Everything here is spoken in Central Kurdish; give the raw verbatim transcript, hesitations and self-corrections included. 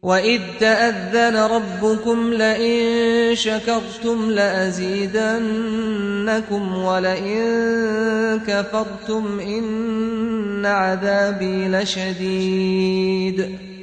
وَإِذْ تَأَذَّنَ رَبُّكُمْ لَئِن شَكَرْتُمْ لَأَزِيدَنَّكُمْ وَلَئِن كَفَرْتُمْ إِنَّ عَذَابِي لَشَدِيدٌ